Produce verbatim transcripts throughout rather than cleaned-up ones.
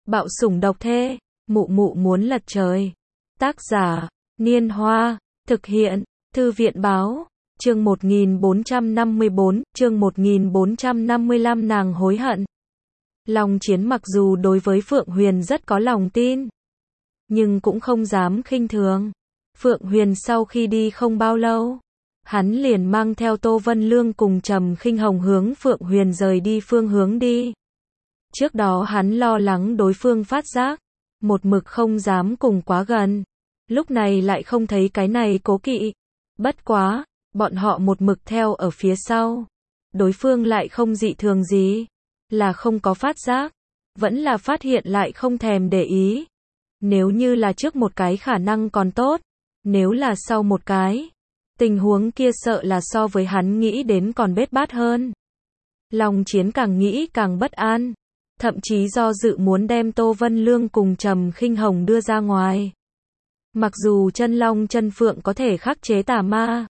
Bạo sủng độc thê, mụ mụ muốn lật trời. Tác giả, Niên Hoa, thực hiện, Thư viện báo, chương một nghìn bốn trăm năm mươi bốn, chương một nghìn bốn trăm năm mươi lăm nàng hối hận. Long Chiến mặc dù đối với Phượng Huyền rất có lòng tin, nhưng cũng không dám khinh thường. Phượng Huyền sau khi đi không bao lâu, hắn liền mang theo Tô Vân Lương cùng Trầm Khinh Hồng hướng Phượng Huyền rời đi phương hướng đi. Trước đó hắn lo lắng đối phương phát giác, một mực không dám cùng quá gần. Lúc này lại không thấy cái này cố kỵ. Bất quá, bọn họ một mực theo ở phía sau. Đối phương lại không dị thường gì. Là không có phát giác. Vẫn là phát hiện lại không thèm để ý. Nếu như là trước một cái khả năng còn tốt. Nếu là sau một cái, tình huống kia sợ là so với hắn nghĩ đến còn bết bát hơn. Long Chiến càng nghĩ càng bất an. Thậm chí do dự muốn đem Tô Vân Lương cùng Trầm Khinh Hồng đưa ra ngoài. Mặc dù chân long chân phượng có thể khắc chế tà ma.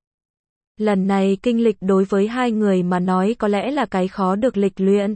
Lần này kinh lịch đối với hai người mà nói có lẽ là cái khó được lịch luyện.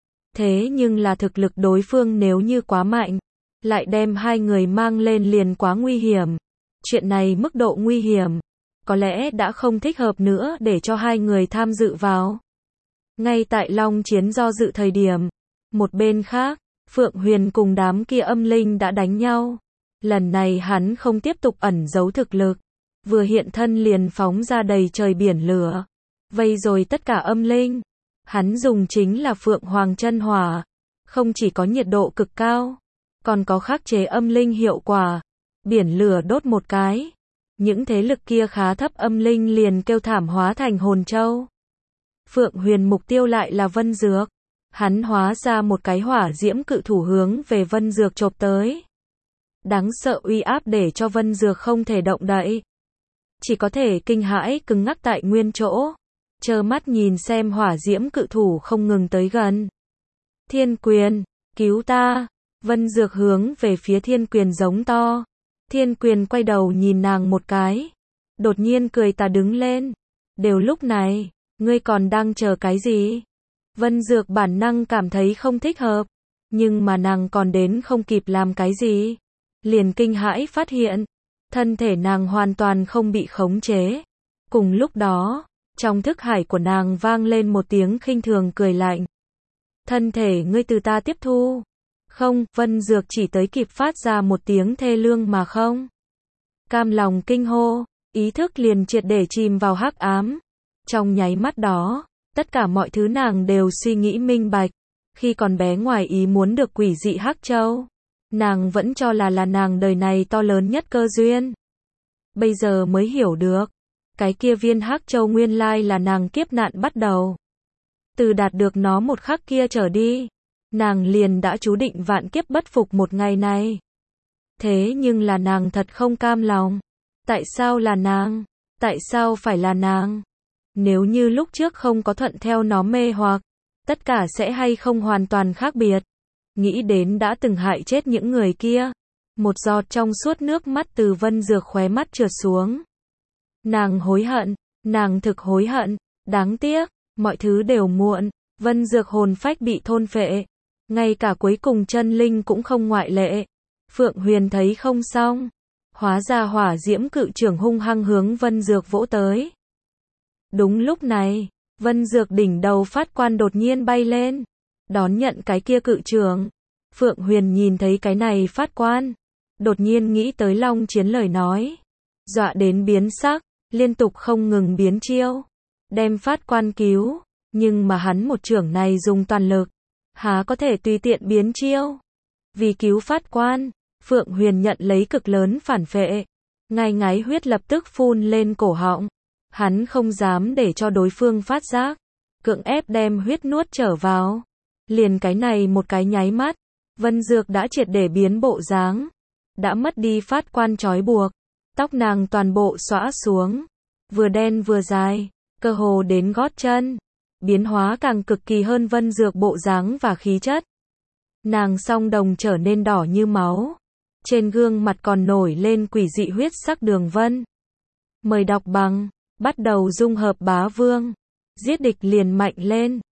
Thế nhưng là thực lực đối phương nếu như quá mạnh, lại đem hai người mang lên liền quá nguy hiểm. Chuyện này mức độ nguy hiểm, có lẽ đã không thích hợp nữa để cho hai người tham dự vào. Ngay tại Long Chiến do dự thời điểm, một bên khác, Phượng Huyền cùng đám kia âm linh đã đánh nhau. Lần này hắn không tiếp tục ẩn giấu thực lực, vừa hiện thân liền phóng ra đầy trời biển lửa, vây rồi tất cả âm linh. Hắn dùng chính là Phượng Hoàng chân hỏa, không chỉ có nhiệt độ cực cao, còn có khắc chế âm linh hiệu quả. Biển lửa đốt một cái, những thế lực kia khá thấp âm linh liền kêu thảm hóa thành hồn châu. Phượng Huyền mục tiêu lại là Vân Dược. Hắn hóa ra một cái hỏa diễm cự thủ hướng về Vân Dược chộp tới. Đáng sợ uy áp để cho Vân Dược không thể động đậy. Chỉ có thể kinh hãi cứng ngắc tại nguyên chỗ. Trơ mắt nhìn xem hỏa diễm cự thủ không ngừng tới gần. Thiên Quyền, cứu ta. Vân Dược hướng về phía Thiên Quyền giống to. Thiên Quyền quay đầu nhìn nàng một cái. Đột nhiên cười tà đứng lên. Đều lúc này, ngươi còn đang chờ cái gì? Vân Dược bản năng cảm thấy không thích hợp, nhưng mà nàng còn đến không kịp làm cái gì, liền kinh hãi phát hiện, thân thể nàng hoàn toàn không bị khống chế. Cùng lúc đó, trong thức hải của nàng vang lên một tiếng khinh thường cười lạnh. Thân thể ngươi từ ta tiếp thu. Không, Vân Dược chỉ tới kịp phát ra một tiếng thê lương mà không. Cam lòng kinh hô, ý thức liền triệt để chìm vào hắc ám. Trong nháy mắt đó, tất cả mọi thứ nàng đều suy nghĩ minh bạch. Khi còn bé ngoài ý muốn được quỷ dị hắc châu, nàng vẫn cho là là nàng đời này to lớn nhất cơ duyên. Bây giờ mới hiểu được, cái kia viên hắc châu nguyên lai là nàng kiếp nạn bắt đầu. Từ đạt được nó một khắc kia trở đi, nàng liền đã chú định vạn kiếp bất phục một ngày này. Thế nhưng là nàng thật không cam lòng. Tại sao là nàng? Tại sao phải là nàng? Nếu như lúc trước không có thuận theo nó mê hoặc, tất cả sẽ hay không hoàn toàn khác biệt. Nghĩ đến đã từng hại chết những người kia, một giọt trong suốt nước mắt từ Vân Dược khóe mắt trượt xuống. Nàng hối hận, nàng thực hối hận, đáng tiếc, mọi thứ đều muộn. Vân Dược hồn phách bị thôn phệ, ngay cả cuối cùng chân linh cũng không ngoại lệ. Phượng Huyền thấy không xong, hóa ra hỏa diễm cự trưởng hung hăng hướng Vân Dược vỗ tới. Đúng lúc này, Vân Dược đỉnh đầu phát quan đột nhiên bay lên, đón nhận cái kia cự trưởng. Phượng Huyền nhìn thấy cái này phát quan, đột nhiên nghĩ tới Long Chiến lời nói, dọa đến biến sắc, liên tục không ngừng biến chiêu, đem phát quan cứu. Nhưng mà hắn một trưởng này dùng toàn lực, há có thể tùy tiện biến chiêu. Vì cứu phát quan, Phượng Huyền nhận lấy cực lớn phản phệ, ngai ngái huyết lập tức phun lên cổ họng. Hắn không dám để cho đối phương phát giác, cưỡng ép đem huyết nuốt trở vào. Liền cái này một cái nháy mắt, Vân Dược đã triệt để biến bộ dáng, đã mất đi phát quan trói buộc, tóc nàng toàn bộ xõa xuống, vừa đen vừa dài, cơ hồ đến gót chân, biến hóa càng cực kỳ hơn Vân Dược bộ dáng và khí chất. Nàng song đồng trở nên đỏ như máu, trên gương mặt còn nổi lên quỷ dị huyết sắc đường vân. Mời đọc bằng bắt đầu dung hợp bá vương, giết địch liền mạnh lên.